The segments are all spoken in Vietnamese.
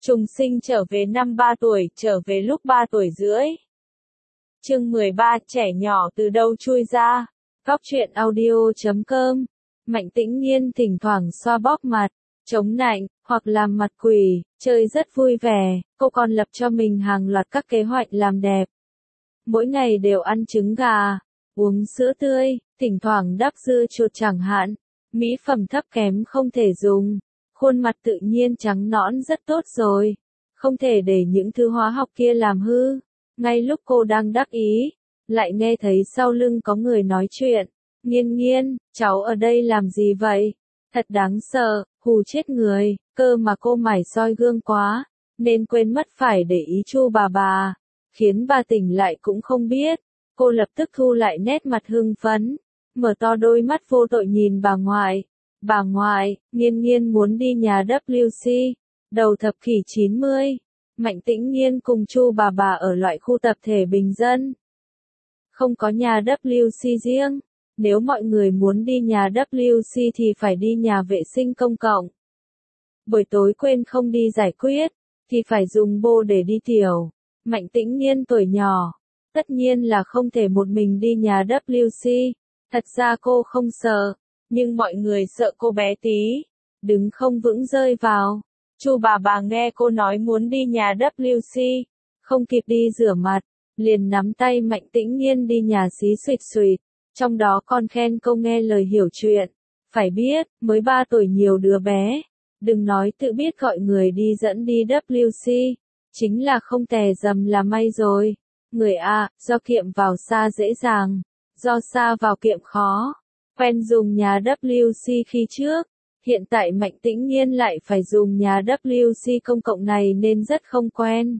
Trùng sinh trở về năm 3 tuổi, trở về lúc 3 tuổi rưỡi. Chương 13, trẻ nhỏ từ đâu chui ra. Góc truyện audio.com. Mạnh Tĩnh Nhiên thỉnh thoảng xoa bóp mặt, chống nạnh, hoặc làm mặt quỷ, chơi rất vui vẻ. Cô còn lập cho mình hàng loạt các kế hoạch làm đẹp. Mỗi ngày đều ăn trứng gà, uống sữa tươi, thỉnh thoảng đắp dưa chuột chẳng hạn. Mỹ phẩm thấp kém không thể dùng. Khuôn mặt tự nhiên trắng nõn rất tốt rồi. Không thể để những thứ hóa học kia làm hư. Ngay lúc cô đang đắc ý, lại nghe thấy sau lưng có người nói chuyện. Nhiên Nhiên, cháu ở đây làm gì vậy? Thật đáng sợ, hù chết người. Cơ mà cô mải soi gương quá, nên quên mất phải để ý Chu bà. Khiến bà tỉnh lại cũng không biết. Cô lập tức thu lại nét mặt hưng phấn, mở to đôi mắt vô tội nhìn bà ngoại. Bà ngoại, Nhiên Nhiên muốn đi nhà WC. Đầu thập kỷ 90, Mạnh Tĩnh Nhiên cùng Chu bà ở loại khu tập thể bình dân. Không có nhà WC riêng. Nếu mọi người muốn đi nhà WC thì phải đi nhà vệ sinh công cộng. Buổi tối quên không đi giải quyết, thì phải dùng bô để đi tiểu. Mạnh Tĩnh Nhiên tuổi nhỏ, tất nhiên là không thể một mình đi nhà WC. Thật ra cô không sợ, nhưng mọi người sợ cô bé tí, đứng không vững rơi vào. Chu bà nghe cô nói muốn đi nhà WC, không kịp đi rửa mặt, liền nắm tay Mạnh Tĩnh Nhiên đi nhà xí suỵt, trong đó còn khen cô nghe lời hiểu chuyện. Phải biết, mới 3 tuổi nhiều đứa bé, đừng nói tự biết gọi người đi dẫn đi WC, chính là không tè dầm là may rồi. Người A, do kiệm vào xa dễ dàng, do xa vào kiệm khó. Quen dùng nhà WC khi trước, hiện tại Mạnh Tĩnh Nhiên lại phải dùng nhà WC công cộng này nên rất không quen.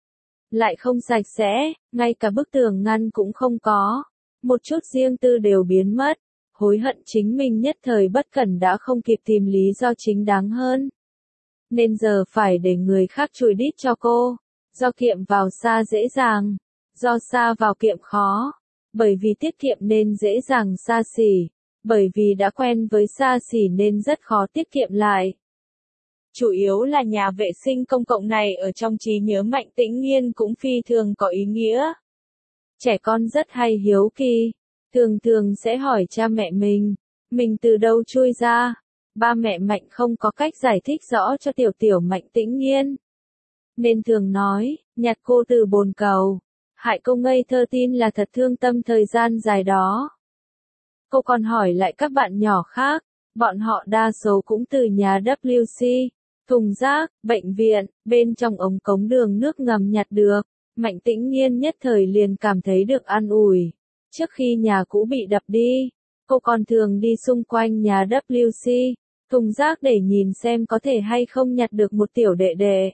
Lại không sạch sẽ, ngay cả bức tường ngăn cũng không có. Một chút riêng tư đều biến mất. Hối hận chính mình nhất thời bất cẩn đã không kịp tìm lý do chính đáng hơn. Nên giờ phải để người khác chùi đít cho cô. Do kiệm vào xa dễ dàng, do xa vào kiệm khó. Bởi vì tiết kiệm nên dễ dàng xa xỉ. Bởi vì đã quen với xa xỉ nên rất khó tiết kiệm lại. Chủ yếu là nhà vệ sinh công cộng này ở trong trí nhớ Mạnh Tĩnh Nhiên cũng phi thường có ý nghĩa. Trẻ con rất hay hiếu kỳ, thường sẽ hỏi cha mẹ mình từ đâu chui ra. Ba mẹ Mạnh không có cách giải thích rõ cho tiểu Mạnh Tĩnh Nhiên. Nên thường nói, nhặt cô từ bồn cầu, hại cô ngây thơ tin là thật thương tâm thời gian dài đó. Cô còn hỏi lại các bạn nhỏ khác, bọn họ đa số cũng từ nhà WC, thùng rác, bệnh viện, bên trong ống cống đường nước ngầm nhặt được. Mạnh Tĩnh Nhiên nhất thời liền cảm thấy được an ủi. Trước khi nhà cũ bị đập đi, cô còn thường đi xung quanh nhà WC, thùng rác để nhìn xem có thể hay không nhặt được một tiểu đệ đệ.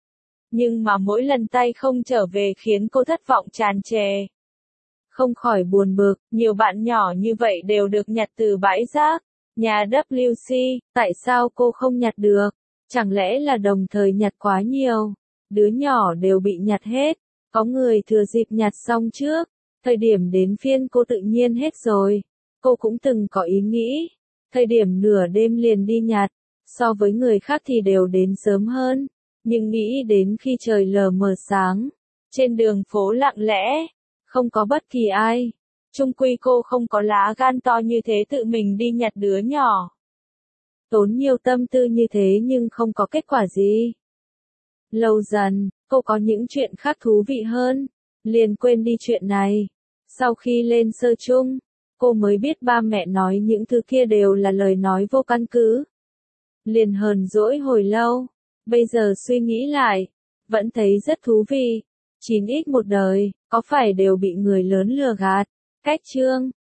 Nhưng mà mỗi lần tay không trở về khiến cô thất vọng tràn trề. Không khỏi buồn bực, nhiều bạn nhỏ như vậy đều được nhặt từ bãi rác, nhà WC, tại sao cô không nhặt được? Chẳng lẽ là đồng thời nhặt quá nhiều? Đứa nhỏ đều bị nhặt hết, có người thừa dịp nhặt xong trước, thời điểm đến phiên cô tự nhiên hết rồi. Cô cũng từng có ý nghĩ, thời điểm nửa đêm liền đi nhặt, so với người khác thì đều đến sớm hơn, nhưng nghĩ đến khi trời lờ mờ sáng, trên đường phố lặng lẽ, không có bất kỳ ai. Chung quy cô không có lá gan to như thế tự mình đi nhặt đứa nhỏ. Tốn nhiều tâm tư như thế nhưng không có kết quả gì. Lâu dần, cô có những chuyện khác thú vị hơn, liền quên đi chuyện này. Sau khi lên sơ chung, cô mới biết ba mẹ nói những thứ kia đều là lời nói vô căn cứ. Liền hờn dỗi hồi lâu, bây giờ suy nghĩ lại, vẫn thấy rất thú vị. 9x một đời, có phải đều bị người lớn lừa gạt? Cách chương